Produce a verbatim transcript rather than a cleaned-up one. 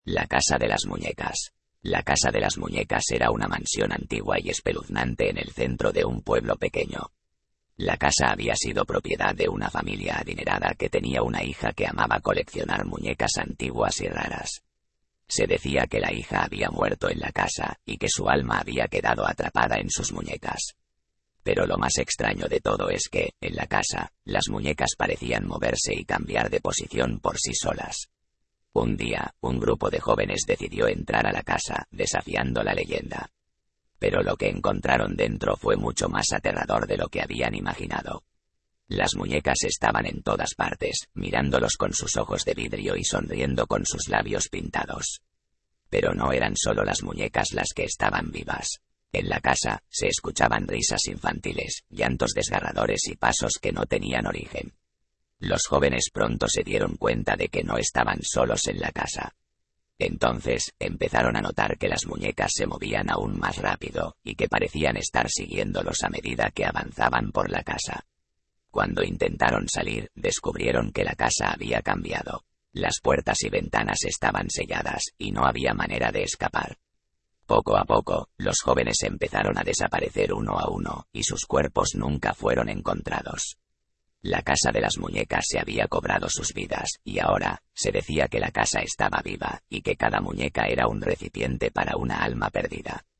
La casa de las muñecas. La casa de las muñecas era una mansión antigua y espeluznante en el centro de un pueblo pequeño. La casa había sido propiedad de una familia adinerada que tenía una hija que amaba coleccionar muñecas antiguas y raras. Se decía que la hija había muerto en la casa y que su alma había quedado atrapada en sus muñecas. Pero lo más extraño de todo es que, en la casa, las muñecas parecían moverse y cambiar de posición por sí solas. Un día, un grupo de jóvenes decidió entrar a la casa, desafiando la leyenda. Pero lo que encontraron dentro fue mucho más aterrador de lo que habían imaginado. Las muñecas estaban en todas partes, mirándolos con sus ojos de vidrio y sonriendo con sus labios pintados. Pero no eran solo las muñecas las que estaban vivas. En la casa, se escuchaban risas infantiles, llantos desgarradores y pasos que no tenían origen. Los jóvenes pronto se dieron cuenta de que no estaban solos en la casa. Entonces, empezaron a notar que las muñecas se movían aún más rápido, y que parecían estar siguiéndolos a medida que avanzaban por la casa. Cuando intentaron salir, descubrieron que la casa había cambiado. Las puertas y ventanas estaban selladas, y no había manera de escapar. Poco a poco, los jóvenes empezaron a desaparecer uno a uno, y sus cuerpos nunca fueron encontrados. La casa de las muñecas se había cobrado sus vidas, y ahora, se decía que la casa estaba viva, y que cada muñeca era un recipiente para una alma perdida.